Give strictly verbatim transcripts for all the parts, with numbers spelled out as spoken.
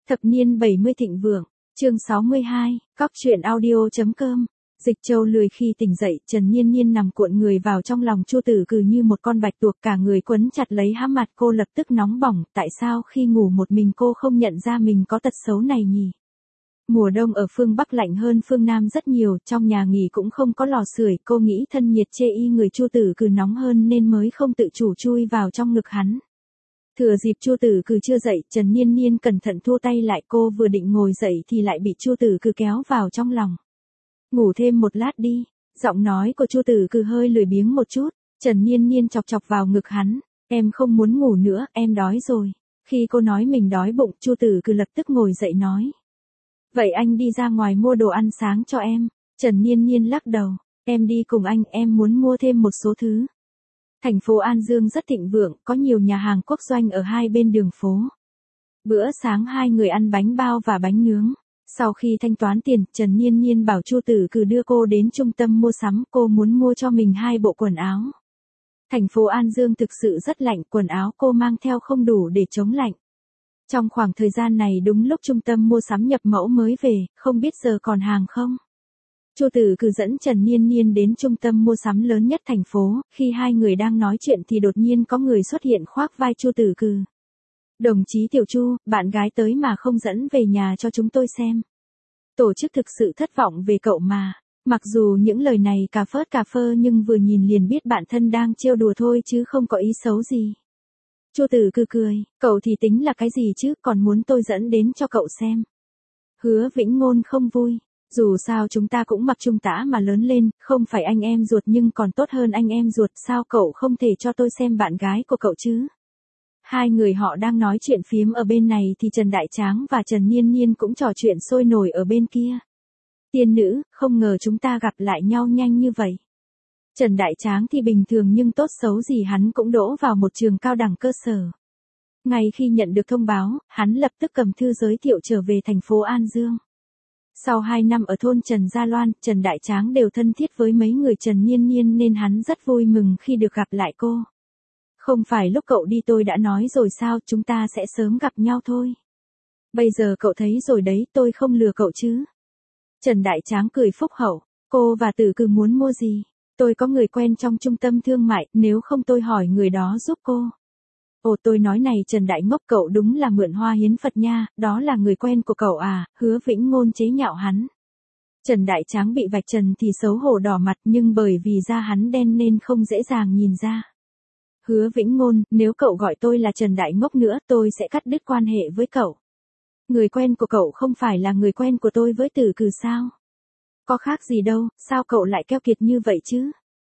Thập niên bảy mươi thịnh vượng, chương sáu mươi hai, cóc truyện audio.com. Dịch Châu lười khi tỉnh dậy, Trần Nhiên Nhiên nằm cuộn người vào trong lòng Chu Tử Cừ như một con bạch tuộc, cả người quấn chặt lấy hãm mặt. Cô lập tức nóng bỏng, tại sao khi ngủ một mình cô không nhận ra mình có tật xấu này nhỉ? Mùa đông ở phương Bắc lạnh hơn phương Nam rất nhiều, trong nhà nghỉ cũng không có lò sưởi, cô nghĩ thân nhiệt chê y người Chu Tử Cừ nóng hơn nên mới không tự chủ chui vào trong ngực hắn. Thừa dịp Chu Tử Cừ chưa dậy, Trần Nhiên Nhiên cẩn thận thu tay lại, cô vừa định ngồi dậy thì lại bị Chu Tử Cừ kéo vào trong lòng. Ngủ thêm một lát đi, giọng nói của Chu Tử Cừ hơi lười biếng một chút. Trần Nhiên Nhiên chọc chọc vào ngực hắn, em không muốn ngủ nữa, em đói rồi. Khi cô nói mình đói bụng, Chu Tử Cừ lập tức ngồi dậy nói. Vậy anh đi ra ngoài mua đồ ăn sáng cho em. Trần Nhiên Nhiên lắc đầu, em đi cùng anh, em muốn mua thêm một số thứ. Thành phố An Dương rất thịnh vượng, có nhiều nhà hàng quốc doanh ở hai bên đường phố. Bữa sáng hai người ăn bánh bao và bánh nướng. Sau khi thanh toán tiền, Trần Nhiên Nhiên bảo Chu Tử Cừ đưa cô đến trung tâm mua sắm, cô muốn mua cho mình hai bộ quần áo. Thành phố An Dương thực sự rất lạnh, quần áo cô mang theo không đủ để chống lạnh. Trong khoảng thời gian này đúng lúc trung tâm mua sắm nhập mẫu mới về, không biết giờ còn hàng không? Chu Tử Cừ dẫn Trần Nhiên Nhiên đến trung tâm mua sắm lớn nhất thành phố, khi hai người đang nói chuyện thì đột nhiên có người xuất hiện khoác vai Chu Tử Cừ. Đồng chí Tiểu Chu, bạn gái tới mà không dẫn về nhà cho chúng tôi xem. Tổ chức thực sự thất vọng về cậu mà. Mặc dù những lời này cà phớt cà phơ nhưng vừa nhìn liền biết bạn thân đang trêu đùa thôi chứ không có ý xấu gì. Chu Tử Cừ cười, cậu thì tính là cái gì chứ, còn muốn tôi dẫn đến cho cậu xem. Hứa Vĩnh Ngôn không vui. Dù sao chúng ta cũng mặc trung tã mà lớn lên, không phải anh em ruột nhưng còn tốt hơn anh em ruột, sao cậu không thể cho tôi xem bạn gái của cậu chứ? Hai người họ đang nói chuyện phiếm ở bên này thì Trần Đại Tráng và Trần Nhiên Nhiên cũng trò chuyện sôi nổi ở bên kia. Tiên nữ, không ngờ chúng ta gặp lại nhau nhanh như vậy. Trần Đại Tráng thì bình thường nhưng tốt xấu gì hắn cũng đỗ vào một trường cao đẳng cơ sở. Ngay khi nhận được thông báo, hắn lập tức cầm thư giới thiệu trở về thành phố An Dương. Sau hai năm ở thôn Trần Gia Loan, Trần Đại Tráng đều thân thiết với mấy người Trần Nhiên Nhiên nên hắn rất vui mừng khi được gặp lại cô. Không phải lúc cậu đi tôi đã nói rồi sao, chúng ta sẽ sớm gặp nhau thôi. Bây giờ cậu thấy rồi đấy, tôi không lừa cậu chứ. Trần Đại Tráng cười phúc hậu, cô và Tử Cừ muốn mua gì? Tôi có người quen trong trung tâm thương mại, nếu không tôi hỏi người đó giúp cô. Ồ, tôi nói này Trần Đại Ngốc, cậu đúng là mượn hoa hiến Phật nha, đó là người quen của cậu à? Hứa Vĩnh Ngôn chế nhạo hắn. Trần Đại Tráng bị vạch trần thì xấu hổ đỏ mặt, nhưng bởi vì da hắn đen nên không dễ dàng nhìn ra. Hứa Vĩnh Ngôn, nếu cậu gọi tôi là Trần Đại Ngốc nữa, tôi sẽ cắt đứt quan hệ với cậu. Người quen của cậu không phải là người quen của tôi với Tử Cừ sao? Có khác gì đâu, sao cậu lại keo kiệt như vậy chứ?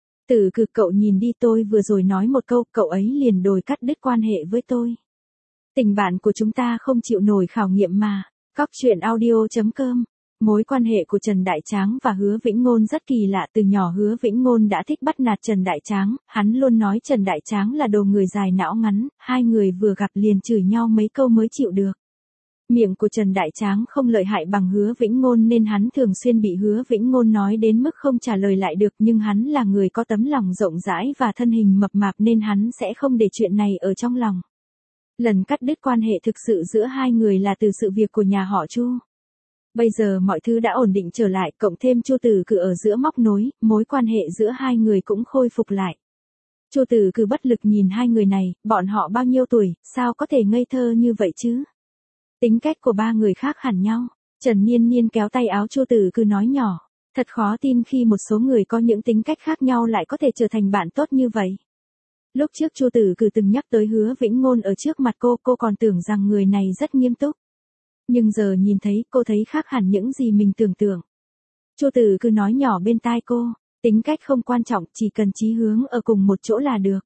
Tử Cừ, cậu nhìn đi, tôi vừa rồi nói một câu, cậu ấy liền đòi cắt đứt quan hệ với tôi. Tình bạn của chúng ta không chịu nổi khảo nghiệm mà. Cóc truyện audio.com. Mối quan hệ của Trần Đại Tráng và Hứa Vĩnh Ngôn rất kỳ lạ, từ nhỏ Hứa Vĩnh Ngôn đã thích bắt nạt Trần Đại Tráng, hắn luôn nói Trần Đại Tráng là đồ người dài não ngắn, hai người vừa gặp liền chửi nhau mấy câu mới chịu được. Miệng của Trần Đại Tráng không lợi hại bằng Hứa Vĩnh Ngôn nên hắn thường xuyên bị Hứa Vĩnh Ngôn nói đến mức không trả lời lại được, nhưng hắn là người có tấm lòng rộng rãi và thân hình mập mạp nên hắn sẽ không để chuyện này ở trong lòng. Lần cắt đứt quan hệ thực sự giữa hai người là từ sự việc của nhà họ Chu. Bây giờ mọi thứ đã ổn định trở lại, cộng thêm Chu Tử Cừ ở giữa móc nối, mối quan hệ giữa hai người cũng khôi phục lại. Chu Tử Cừ bất lực nhìn hai người này, bọn họ bao nhiêu tuổi, sao có thể ngây thơ như vậy chứ? Tính cách của ba người khác hẳn nhau. Trần Nhiên Nhiên kéo tay áo Chu Tử Cừ nói nhỏ, thật khó tin khi một số người có những tính cách khác nhau lại có thể trở thành bạn tốt như vậy. Lúc trước Chu Tử Cừ từng nhắc tới Hứa Vĩnh Ngôn ở trước mặt cô, cô còn tưởng rằng người này rất nghiêm túc. Nhưng giờ nhìn thấy, cô thấy khác hẳn những gì mình tưởng tượng. Chu Tử Cừ nói nhỏ bên tai cô, tính cách không quan trọng, chỉ cần chí hướng ở cùng một chỗ là được.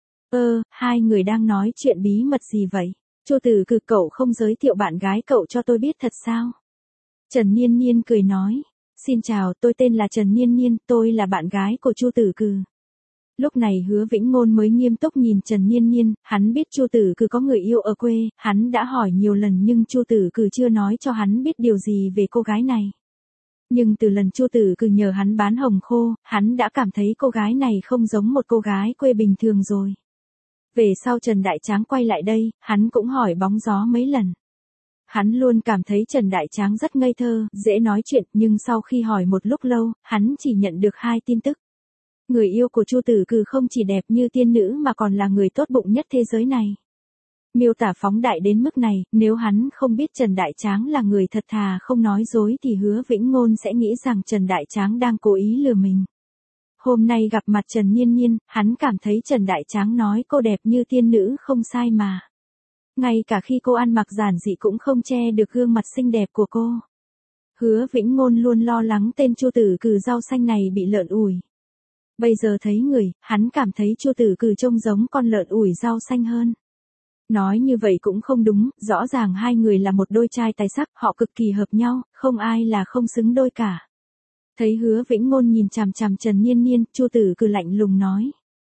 Ơ, hai người đang nói chuyện bí mật gì vậy? Chu Tử Cừ, cậu không giới thiệu bạn gái cậu cho tôi biết thật sao? Trần Nhiên Nhiên cười nói, xin chào, tôi tên là Trần Nhiên Nhiên, tôi là bạn gái của Chu Tử Cừ. Lúc này Hứa Vĩnh Ngôn mới nghiêm túc nhìn Trần Nhiên Nhiên, hắn biết Chu Tử Cừ có người yêu ở quê, hắn đã hỏi nhiều lần nhưng Chu Tử Cừ chưa nói cho hắn biết điều gì về cô gái này. Nhưng từ lần Chu Tử Cừ nhờ hắn bán hồng khô, hắn đã cảm thấy cô gái này không giống một cô gái quê bình thường rồi. Về sau Trần Đại Tráng quay lại đây, hắn cũng hỏi bóng gió mấy lần. Hắn luôn cảm thấy Trần Đại Tráng rất ngây thơ, dễ nói chuyện, nhưng sau khi hỏi một lúc lâu, hắn chỉ nhận được hai tin tức. Người yêu của Chu Tử Cừ không chỉ đẹp như tiên nữ mà còn là người tốt bụng nhất thế giới này. Miêu tả phóng đại đến mức này, nếu hắn không biết Trần Đại Tráng là người thật thà không nói dối thì Hứa Vĩnh Ngôn sẽ nghĩ rằng Trần Đại Tráng đang cố ý lừa mình. Hôm nay gặp mặt Trần Nhiên Nhiên, hắn cảm thấy Trần Đại Tráng nói cô đẹp như tiên nữ không sai mà. Ngay cả khi cô ăn mặc giản dị cũng không che được gương mặt xinh đẹp của cô. Hứa Vĩnh Ngôn luôn lo lắng tên Chu Tử Cừ rau xanh này bị lợn ủi. Bây giờ thấy người, hắn cảm thấy Chu Tử Cừ trông giống con lợn ủi rau xanh hơn. Nói như vậy cũng không đúng, rõ ràng hai người là một đôi trai tài sắc, họ cực kỳ hợp nhau, không ai là không xứng đôi cả. Thấy Hứa Vĩnh Ngôn nhìn chằm chằm Trần Nhiên Nhiên, Chu Tử Cừ lạnh lùng nói.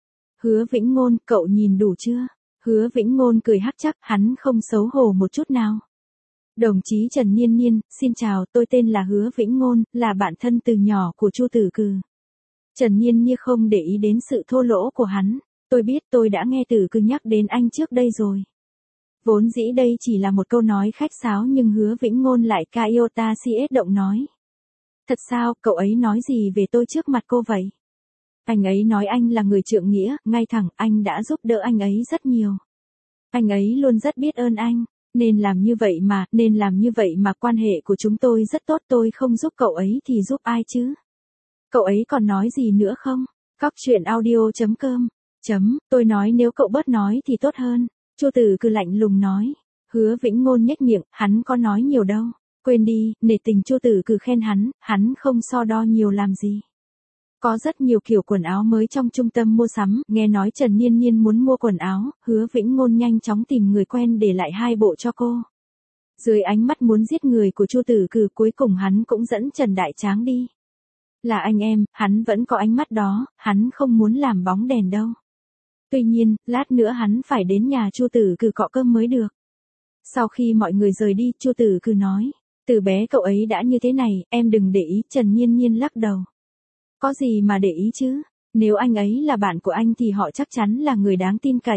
Hứa Vĩnh Ngôn, cậu nhìn đủ chưa? Hứa Vĩnh Ngôn cười hắc chắc, hắn không xấu hổ một chút nào. Đồng chí Trần Nhiên Nhiên, xin chào, tôi tên là Hứa Vĩnh Ngôn, là bạn thân từ nhỏ của Chu Tử Cừ. Trần Nhiên Nhiên không để ý đến sự thô lỗ của hắn. Tôi biết, tôi đã nghe Tử Cừ nhắc đến anh trước đây rồi. Vốn dĩ đây chỉ là một câu nói khách sáo nhưng Hứa Vĩnh Ngôn lại ca iota si ết động nói. Thật sao, cậu ấy nói gì về tôi trước mặt cô vậy? Anh ấy nói anh là người trượng nghĩa, ngay thẳng, anh đã giúp đỡ anh ấy rất nhiều. Anh ấy luôn rất biết ơn anh, nên làm như vậy mà, nên làm như vậy mà quan hệ của chúng tôi rất tốt, tôi không giúp cậu ấy thì giúp ai chứ? Cậu ấy còn nói gì nữa không? Cóc truyện audio chấm com Chấm, tôi nói nếu cậu bớt nói thì tốt hơn. Chu Tử Cừ lạnh lùng nói. Hứa Vĩnh Ngôn nhếch miệng, hắn có nói nhiều đâu. Quên đi, nể tình Chu Tử Cừ khen hắn, hắn không so đo nhiều làm gì. Có rất nhiều kiểu quần áo mới trong trung tâm mua sắm, nghe nói Trần Nhiên Nhiên muốn mua quần áo, Hứa Vĩnh Ngôn nhanh chóng tìm người quen để lại hai bộ cho cô. Dưới ánh mắt muốn giết người của Chu Tử Cừ cuối cùng hắn cũng dẫn Trần Đại Tráng đi. Là anh em, hắn vẫn có ánh mắt đó, hắn không muốn làm bóng đèn đâu. Tuy nhiên, lát nữa hắn phải đến nhà Chu Tử Cừ cọ cơm mới được. Sau khi mọi người rời đi, Chu Tử Cừ nói, từ bé cậu ấy đã như thế này, em đừng để ý. Trần Nhiên Nhiên lắc đầu. Có gì mà để ý chứ, nếu anh ấy là bạn của anh thì họ chắc chắn là người đáng tin cậy.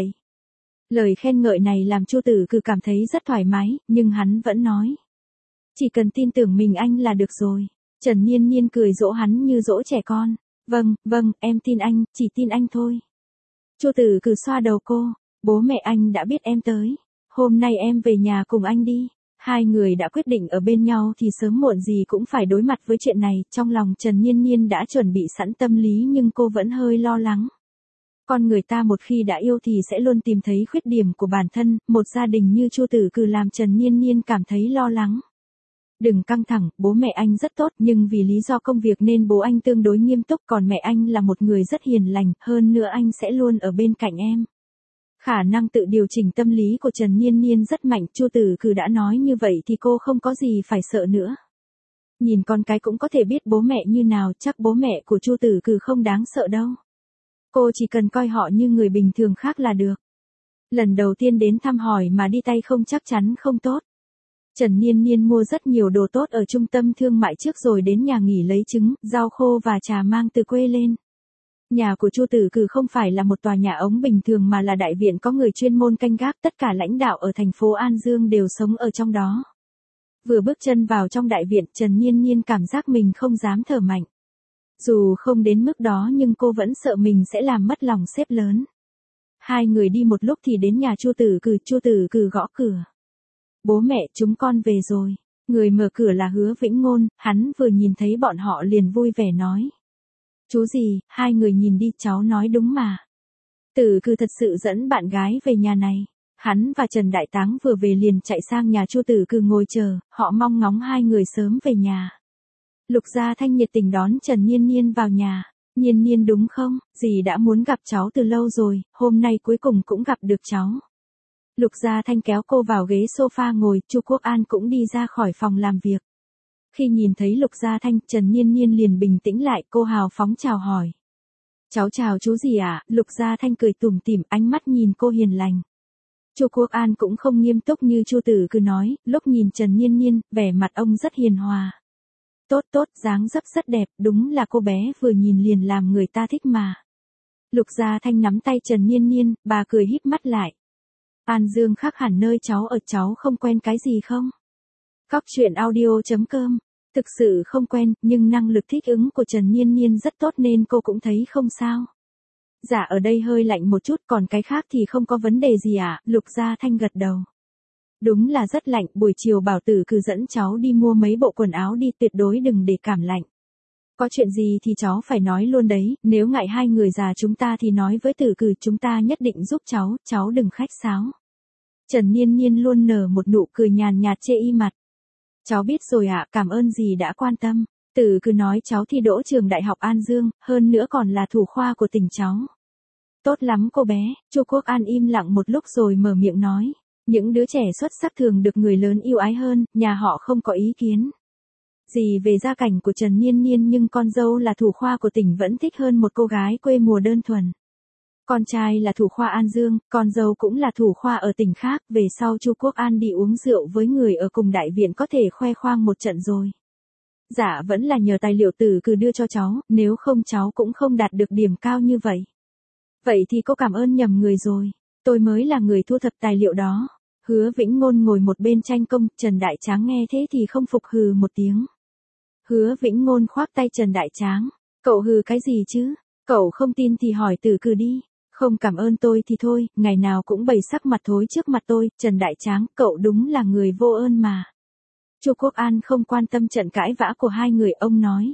Lời khen ngợi này làm Chu Tử Cừ cảm thấy rất thoải mái, nhưng hắn vẫn nói. Chỉ cần tin tưởng mình anh là được rồi. Trần Nhiên Nhiên cười dỗ hắn như dỗ trẻ con. Vâng, vâng, em tin anh, chỉ tin anh thôi. Chu Tử Cừ xoa đầu cô, bố mẹ anh đã biết em tới. Hôm nay em về nhà cùng anh đi. Hai người đã quyết định ở bên nhau thì sớm muộn gì cũng phải đối mặt với chuyện này. Trong lòng Trần Nhiên Nhiên đã chuẩn bị sẵn tâm lý nhưng cô vẫn hơi lo lắng. Con người ta một khi đã yêu thì sẽ luôn tìm thấy khuyết điểm của bản thân. Một gia đình như Chu Tử Cừ làm Trần Nhiên Nhiên cảm thấy lo lắng. Đừng căng thẳng, bố mẹ anh rất tốt nhưng vì lý do công việc nên bố anh tương đối nghiêm túc, còn mẹ anh là một người rất hiền lành, hơn nữa anh sẽ luôn ở bên cạnh em. Khả năng tự điều chỉnh tâm lý của Trần Nhiên Nhiên rất mạnh, Chu Tử Cừ đã nói như vậy thì cô không có gì phải sợ nữa. Nhìn con cái cũng có thể biết bố mẹ như nào, chắc bố mẹ của Chu Tử Cừ không đáng sợ đâu. Cô chỉ cần coi họ như người bình thường khác là được. Lần đầu tiên đến thăm hỏi mà đi tay không chắc chắn không tốt. Trần Nhiên Nhiên mua rất nhiều đồ tốt ở trung tâm thương mại trước rồi đến nhà nghỉ lấy trứng, rau khô và trà mang từ quê lên. Nhà của Chu Tử Cừ không phải là một tòa nhà ống bình thường mà là đại viện có người chuyên môn canh gác, tất cả lãnh đạo ở thành phố An Dương đều sống ở trong đó. Vừa bước chân vào trong đại viện, Trần Nhiên Nhiên cảm giác mình không dám thở mạnh. Dù không đến mức đó nhưng cô vẫn sợ mình sẽ làm mất lòng sếp lớn. Hai người đi một lúc thì đến nhà Chu Tử Cừ, Chu Tử Cừ gõ cửa. Bố mẹ, chúng con về rồi. Người mở cửa là Hứa Vĩnh Ngôn, hắn vừa nhìn thấy bọn họ liền vui vẻ nói. Chú gì, hai người nhìn đi, cháu nói đúng mà. Tử Cừ thật sự dẫn bạn gái về nhà này. Hắn và Trần Đại Táng vừa về liền chạy sang nhà Chu Tử Cừ ngồi chờ, họ mong ngóng hai người sớm về nhà. Lục Gia Thanh nhiệt tình đón Trần Nhiên Nhiên vào nhà. Nhiên Nhiên đúng không, dì đã muốn gặp cháu từ lâu rồi, hôm nay cuối cùng cũng gặp được cháu. Lục Gia Thanh kéo cô vào ghế sofa ngồi, Chu Quốc An cũng đi ra khỏi phòng làm việc. Khi nhìn thấy Lục Gia Thanh, Trần Nhiên Nhiên liền bình tĩnh lại, cô hào phóng chào hỏi. Cháu chào chú gì ạ? À? Lục Gia Thanh cười tủm tỉm, ánh mắt nhìn cô hiền lành. Chu Quốc An cũng không nghiêm túc như Chu Tử Cừ nói, lúc nhìn Trần Nhiên Nhiên, vẻ mặt ông rất hiền hòa. Tốt tốt, dáng dấp rất đẹp, đúng là cô bé vừa nhìn liền làm người ta thích mà. Lục Gia Thanh nắm tay Trần Nhiên Nhiên, bà cười híp mắt lại. An Dương khác hẳn nơi cháu ở, cháu không quen cái gì không? Cóc truyện audio chấm com. Thực sự không quen, nhưng năng lực thích ứng của Trần Nhiên Nhiên rất tốt nên cô cũng thấy không sao. Dạ ở đây hơi lạnh một chút, còn cái khác thì không có vấn đề gì ạ, à? Lục Gia Thanh gật đầu. Đúng là rất lạnh, buổi chiều Bảo Tử cứ dẫn cháu đi mua mấy bộ quần áo đi, tuyệt đối đừng để cảm lạnh. Có chuyện gì thì cháu phải nói luôn đấy, nếu ngại hai người già chúng ta thì nói với Tử Cừ, chúng ta nhất định giúp cháu, cháu đừng khách sáo. Trần Nhiên Nhiên luôn nở một nụ cười nhàn nhạt chê y mặt. Cháu biết rồi ạ, à, cảm ơn dì đã quan tâm. Tử Cừ nói cháu thi đỗ trường Đại học An Dương, hơn nữa còn là thủ khoa của tỉnh cháu. Tốt lắm cô bé. Chu Quốc An im lặng một lúc rồi mở miệng nói. Những đứa trẻ xuất sắc thường được người lớn yêu ái hơn, nhà họ không có ý kiến gì về gia cảnh của Trần Nhiên Nhiên, nhưng con dâu là thủ khoa của tỉnh vẫn thích hơn một cô gái quê mùa đơn thuần. Con trai là thủ khoa An Dương, con dâu cũng là thủ khoa ở tỉnh khác, về sau Chu Quốc An đi uống rượu với người ở cùng đại viện có thể khoe khoang một trận rồi. Dạ vẫn là nhờ tài liệu Tử Cừ đưa cho cháu, nếu không cháu cũng không đạt được điểm cao như vậy. Vậy thì cô cảm ơn nhầm người rồi, tôi mới là người thu thập tài liệu đó. Hứa Vĩnh Ngôn ngồi một bên tranh công, Trần Đại Tráng nghe thế thì không phục, hừ một tiếng. Hứa Vĩnh Ngôn khoác tay Trần Đại Tráng, cậu hừ cái gì chứ, cậu không tin thì hỏi Tử Cừ đi. Không cảm ơn tôi thì thôi, ngày nào cũng bày sắc mặt thối trước mặt tôi. Trần Đại Tráng, cậu đúng là người vô ơn mà. Chu Quốc An không quan tâm trận cãi vã của hai người, ông nói.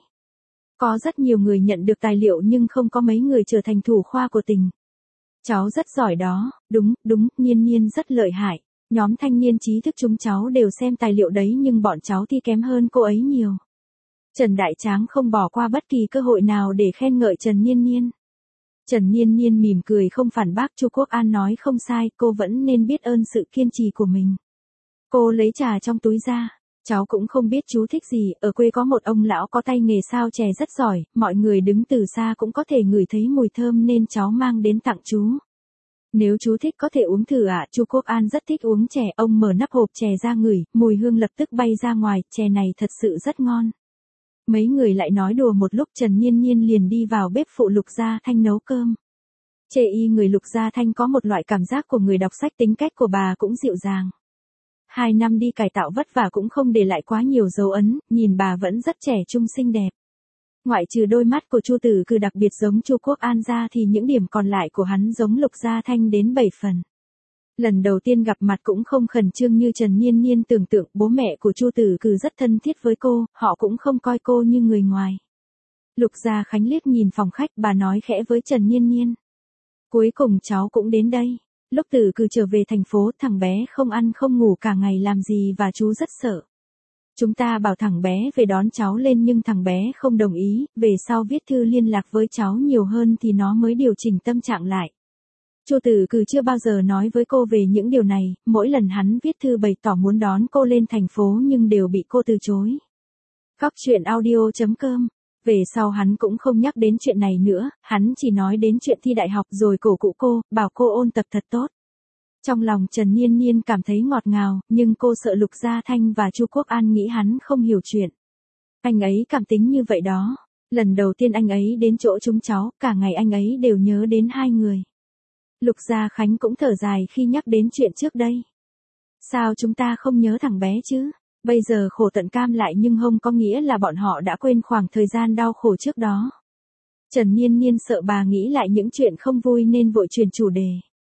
Có rất nhiều người nhận được tài liệu nhưng không có mấy người trở thành thủ khoa của tỉnh. Cháu rất giỏi đó, đúng, đúng, Nhiên Nhiên rất lợi hại. Nhóm thanh niên trí thức chúng cháu đều xem tài liệu đấy nhưng bọn cháu thi kém hơn cô ấy nhiều. Trần Đại Tráng không bỏ qua bất kỳ cơ hội nào để khen ngợi Trần Nhiên Nhiên. Trần Nhiên Nhiên mỉm cười không phản bác. Chu Quốc An nói không sai, cô vẫn nên biết ơn sự kiên trì của mình. Cô lấy trà trong túi ra. Cháu cũng không biết chú thích gì, ở quê có một ông lão có tay nghề sao chè rất giỏi, mọi người đứng từ xa cũng có thể ngửi thấy mùi thơm nên cháu mang đến tặng chú. Nếu chú thích có thể uống thử ạ. À? Chu Quốc An rất thích uống chè, ông mở nắp hộp chè ra ngửi, mùi hương lập tức bay ra ngoài, chè này thật sự rất ngon. Mấy người lại nói đùa một lúc, Trần Nhiên Nhiên liền đi vào bếp phụ Lục Gia Thanh nấu cơm. Chê y người Lục Gia Thanh có một loại cảm giác của người đọc sách, tính cách của bà cũng dịu dàng. Hai năm đi cải tạo vất vả cũng không để lại quá nhiều dấu ấn, nhìn bà vẫn rất trẻ trung xinh đẹp. Ngoại trừ đôi mắt của Chu Tử Cừ đặc biệt giống Chu Quốc An ra thì những điểm còn lại của hắn giống Lục Gia Thanh đến bảy phần. Lần đầu tiên gặp mặt cũng không khẩn trương như Trần Nhiên Nhiên tưởng tượng, bố mẹ của Chu Tử Cừ rất thân thiết với cô, họ cũng không coi cô như người ngoài. Lục Gia Khánh liếc nhìn phòng khách, bà nói khẽ với Trần Nhiên Nhiên. Cuối cùng cháu cũng đến đây. Lúc Tử Cừ trở về thành phố, thằng bé không ăn không ngủ cả ngày làm gì và chú rất sợ. Chúng ta bảo thằng bé về đón cháu lên nhưng thằng bé không đồng ý, về sau viết thư liên lạc với cháu nhiều hơn thì nó mới điều chỉnh tâm trạng lại. Chu Tử Cừ chưa bao giờ nói với cô về những điều này, mỗi lần hắn viết thư bày tỏ muốn đón cô lên thành phố nhưng đều bị cô từ chối. Cóc truyện audio chấm com. Về sau hắn cũng không nhắc đến chuyện này nữa, hắn chỉ nói đến chuyện thi đại học rồi cổ vũ cô, bảo cô ôn tập thật tốt. Trong lòng Trần Nhiên Nhiên cảm thấy ngọt ngào, nhưng cô sợ Lục Gia Thanh và Chu Quốc An nghĩ hắn không hiểu chuyện. Anh ấy cảm tính như vậy đó. Lần đầu tiên anh ấy đến chỗ chúng cháu, cả ngày anh ấy đều nhớ đến hai người. Lục Gia Khánh cũng thở dài khi nhắc đến chuyện trước đây. Sao chúng ta không nhớ thằng bé chứ? Bây giờ khổ tận cam lại nhưng không có nghĩa là bọn họ đã quên khoảng thời gian đau khổ trước đó. Trần Nhiên Nhiên sợ bà nghĩ lại những chuyện không vui nên vội chuyển chủ đề.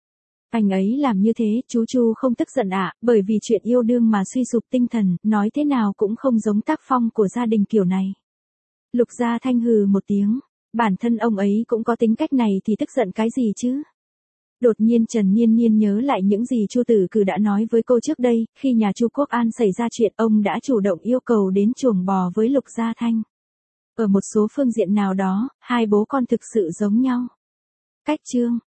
Anh ấy làm như thế, chú Chu không tức giận ạ, à, bởi vì chuyện yêu đương mà suy sụp tinh thần, nói thế nào cũng không giống tác phong của gia đình kiểu này. Lục Gia Thanh hừ một tiếng, bản thân ông ấy cũng có tính cách này thì tức giận cái gì chứ? Đột nhiên Trần Nhiên Nhiên nhớ lại những gì Chu Tử Cừ đã nói với cô trước đây, khi nhà Chu Quốc An xảy ra chuyện ông đã chủ động yêu cầu đến chuồng bò với Lục Gia Thanh. Ở một số phương diện nào đó, hai bố con thực sự giống nhau. Cách chương